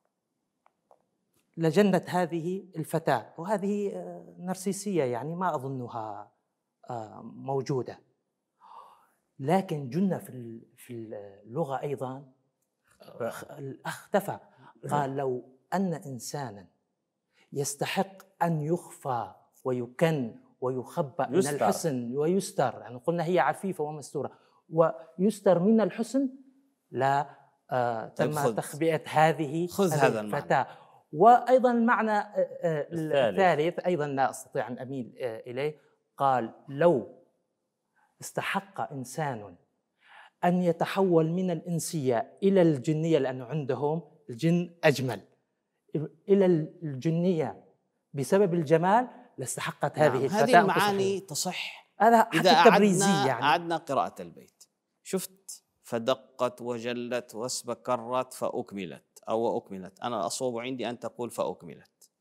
لجنت هذه الفتاة. وهذه نرسيسية يعني ما أظنها موجودة، لكن جن في في اللغة أيضا اختفى. قال لو أن إنسانا يستحق أن يخفى ويكن ويخبأ من يستر. الحسن ويستر، يعني قلنا هي عفيفة ومستورة ويستر من الحسن، لا آه طيب تم خذ. تخبئة هذه خذ هذه هذا المعنى. الفتاة. وأيضا المعنى آه، آه، الثالث. الثالث أيضا لا أستطيع أن أميل آه، إليه، قال: لو استحق إنسان أن يتحول من الإنسية إلى الجنية، لأنه عندهم الجن أجمل، إلى الجنية بسبب الجمال، لاستحقت نعم. هذه الفتاة هذه أن المعاني تصح. تصح هذا إذا حتى التبريزي أعدنا يعني. أعدنا قراءة البيت. شفت؟ فدقت وجلت واسبكرت فأكملت أو أكملت. أنا الأصوب عندي أن تقول فأكملت.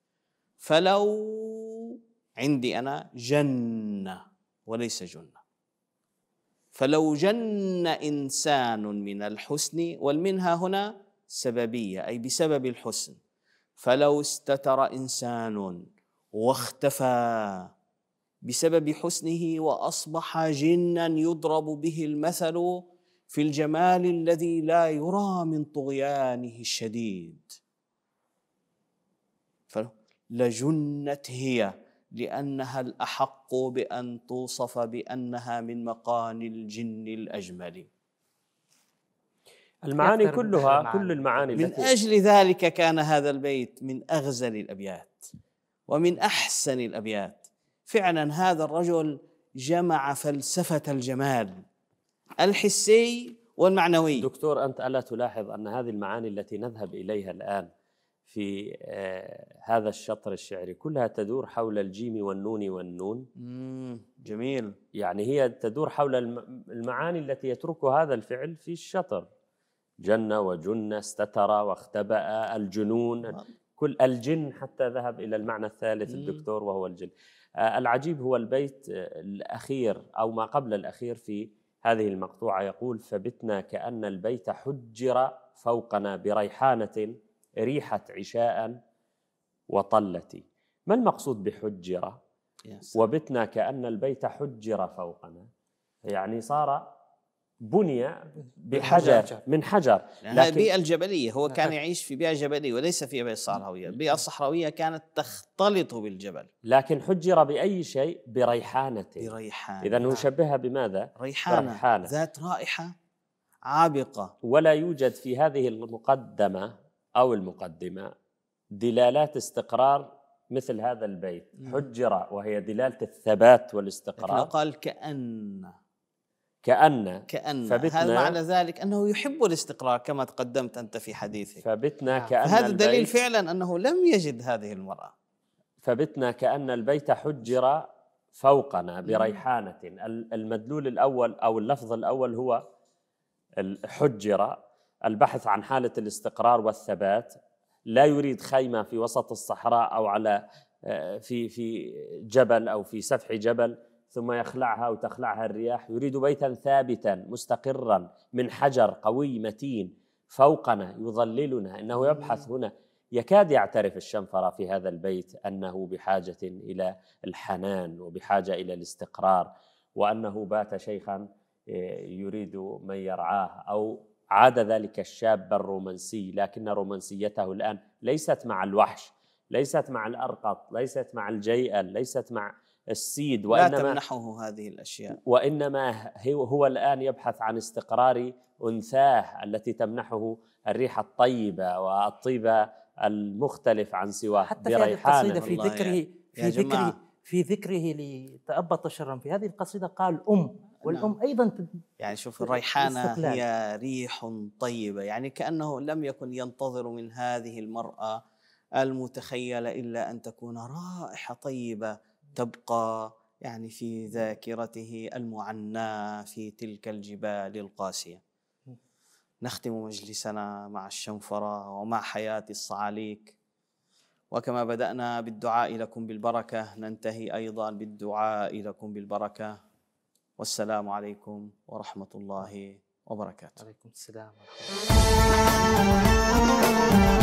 فلو عندي أنا جنة وليس جنة. فلو جن إنسان من الحسن، والمنها هنا سببية أي بسبب الحسن. فلو استتر إنسان واختفى بسبب حسنه وأصبح جنا يضرب به المثل في الجمال الذي لا يرى من طغيانه الشديد، فلجنت هي لأنها الأحق بأن توصف بأنها من مقام الجن الأجمل. المعاني يقترب كلها، المعاني. كل المعاني من التي أجل ذلك كان هذا البيت من أغزل الأبيات ومن أحسن الأبيات. فعلا هذا الرجل جمع فلسفة الجمال الحسي والمعنوي. دكتور، أنت ألا تلاحظ أن هذه المعاني التي نذهب إليها الآن في آه هذا الشطر الشعري كلها تدور حول الجيم والنون والنون؟ مم جميل. يعني هي تدور حول المعاني التي يتركها هذا الفعل في الشطر. جن وجن، استتر واختبأ، الجنون، كل الجن، حتى ذهب إلى المعنى الثالث الدكتور وهو الجن. آه العجيب هو البيت الأخير أو ما قبل الأخير في هذه المقطوعة، يقول: فبتنا كأن البيت حجر فوقنا بريحانة ريحت عشاء وطلتي. ما المقصود بحجر؟ وبتنا كأن البيت حجر فوقنا، يعني صار بني بحجر، من حجر. لكن البيئة الجبلية، هو كان يعيش في بيئة جبلية وليس في بيئة صحراوية. البيئة الصحراوية كانت تختلط بالجبل. لكن حجر بأي شيء؟ بريحانة. بريحانة. إذن هو شبهها بماذا؟ ريحانة. ريحانة ذات رائحة عابقة. ولا يوجد في هذه المقدمة أو المقدمة دلالات استقرار مثل هذا البيت. حجر وهي دلالة الثبات والاستقرار. قال كأن كأن كأن هذا معنى ذلك أنه يحب الاستقرار كما تقدمت أنت في حديثك. فبتنا كأن هذا دليل فعلا أنه لم يجد هذه المرأة. فبتنا كأن البيت حجر فوقنا بريحانة. المدلول الأول أو اللفظ الأول هو الحجر، البحث عن حالة الاستقرار والثبات. لا يريد خيمة في وسط الصحراء أو على في في جبل أو في سفح جبل ثم يخلعها أو تخلعها الرياح. يريد بيتا ثابتا مستقرا من حجر قوي متين فوقنا يظللنا. إنه يبحث هنا، يكاد يعترف الشنفرة في هذا البيت أنه بحاجة إلى الحنان وبحاجة إلى الاستقرار، وأنه بات شيخا يريد من يرعاه، أو عاد ذلك الشاب الرومانسي، لكن رومانسيته الآن ليست مع الوحش، ليست مع الأرقط، ليست مع الجيئل، ليست مع السيد، وإنما لا تمنحه هذه الأشياء. وإنما هو الآن يبحث عن استقرار أنثاه التي تمنحه الريح الطيبة والطيبة المختلف عن سواه. حتى في هذه القصيدة في ذكره في ذكره في ذكره لتأبط شرا، في هذه القصيدة قال أم، والأم نعم. أيضا يعني شوف الريحانة هي ريح طيبة، يعني كأنه لم يكن ينتظر من هذه المرأة المتخيلة إلا أن تكون رائحة طيبة تبقى يعني في ذاكرته المعناة في تلك الجبال القاسية. نختم مجلسنا مع الشنفرة ومع حياة الصعاليك، وكما بدأنا بالدعاء لكم بالبركة ننتهي أيضا بالدعاء لكم بالبركة. والسلام عليكم ورحمة الله وبركاته. عليكم السلام ورحمة الله.